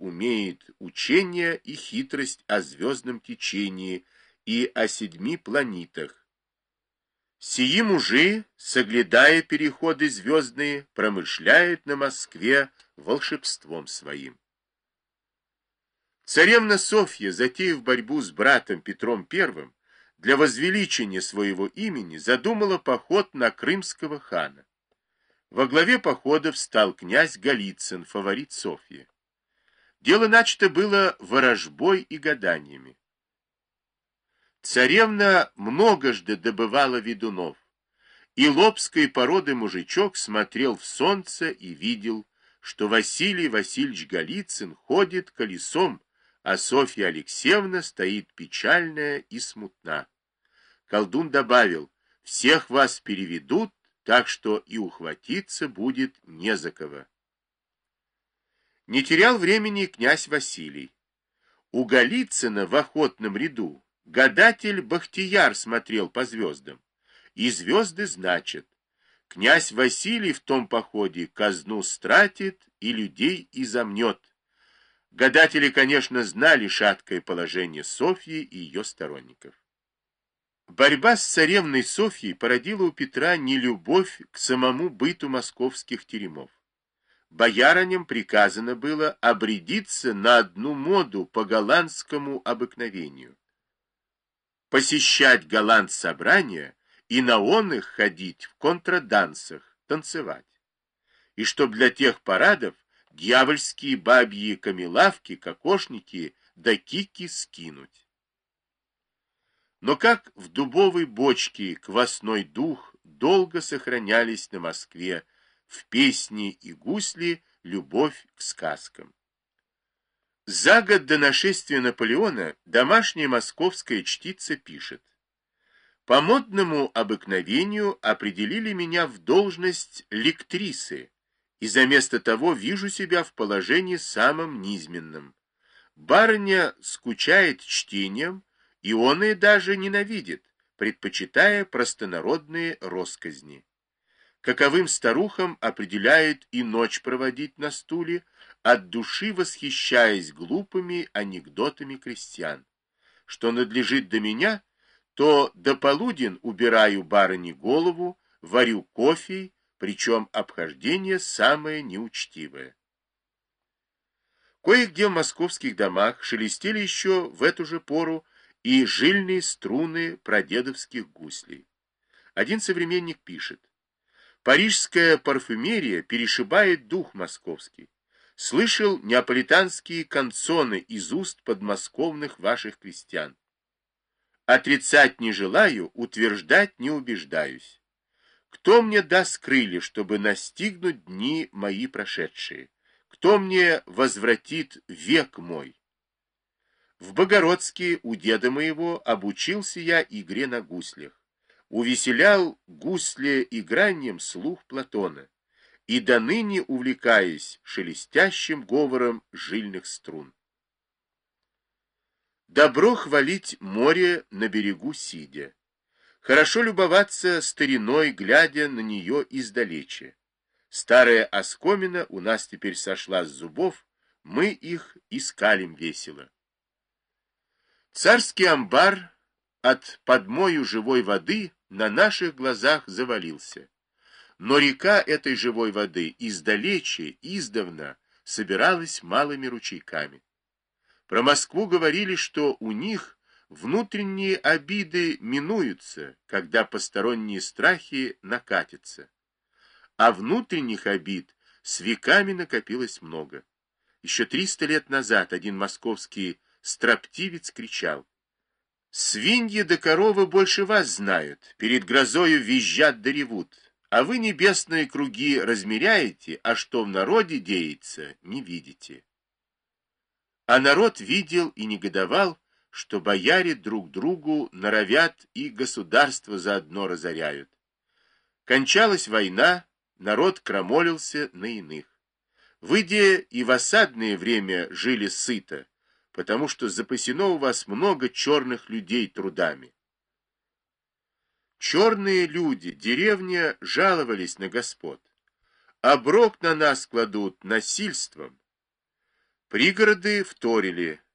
умеет учение и хитрость о звездном течении и о 7 планетах. Сии мужи, соглядая переходы звездные, промышляют на Москве волшебством своим. Царевна Софья, затеяв борьбу с братом Петром I, для возвеличения своего имени задумала поход на крымского хана. Во главе похода встал князь Голицын, фаворит Софьи. Дело начато было ворожбой и гаданиями. Царевна многожды добывала ведунов, и лобской породы мужичок смотрел в солнце и видел, что Василий Васильевич Голицын ходит колесом, а Софья Алексеевна стоит печальная и смутна. Колдун добавил: всех вас переведут, так что и ухватиться будет не за кого. Не терял времени князь Василий. У Голицына в охотном ряду гадатель Бахтияр смотрел по звездам, и звезды значат: князь Василий в том походе казну стратит и людей изомнет. Гадатели, конечно, знали шаткое положение Софьи и ее сторонников. Борьба с царевной Софьей породила у Петра нелюбовь к самому быту московских теремов. Боярыням приказано было обрядиться на одну моду по голландскому обыкновению, посещать голланд-собрания и на он их ходить в контрадансах, танцевать. И чтоб для тех парадов дьявольские бабьи камелавки, кокошники да кики скинуть. Но как в дубовой бочке квасной дух долго сохранялись на Москве в песни и гусли любовь к сказкам. За год до нашествия Наполеона домашняя московская чтица пишет: «По модному обыкновению определили меня в должность лектрисы, и за место того вижу себя в положении самым низменным. Барыня скучает чтением, и он и даже ненавидит, предпочитая простонародные росказни. Каковым старухам определяет и ночь проводить на стуле, от души восхищаясь глупыми анекдотами крестьян. Что надлежит до меня, то до полуден убираю барыне голову, варю кофе, причем обхождение самое неучтивое». Кое-где в московских домах шелестели еще в эту же пору и жильные струны прадедовских гуслей. Один современник пишет: «Парижская парфюмерия перешибает дух московский. Слышал неаполитанские канцоны из уст подмосковных ваших крестьян. Отрицать не желаю, утверждать не убеждаюсь. Кто мне даст крылья, чтобы настигнуть дни мои прошедшие? Кто мне возвратит век мой? В Богородске у деда моего обучился я игре на гуслях. Увеселял гусле игранием слух Платона, и до ныне увлекаюсь шелестящим говором жильных струн. Добро хвалить море на берегу сидя. Хорошо любоваться стариной, глядя на нее издалече. Старая оскомина у нас теперь сошла с зубов, мы их искалим весело. Царский амбар от подмою живой воды на наших глазах завалился. Но река этой живой воды издалече, издавна собиралась малыми ручейками. Про Москву говорили, что у них внутренние обиды минуются, когда посторонние страхи накатятся. А внутренних обид с веками накопилось много. Еще 300 лет назад один московский строптивец кричал: «Свиньи да коровы больше вас знают, перед грозою визжат да ревут, а вы небесные круги размеряете, а что в народе деется, не видите». А народ видел и негодовал, что бояре друг другу норовят и государство заодно разоряют. Кончалась война, народ крамолился на иных. Вы и в осадное время жили сыто, потому что запасено у вас много черных людей трудами. Черные люди, деревня, жаловались на господ. Оброк на нас кладут насильством. Пригороды вторили.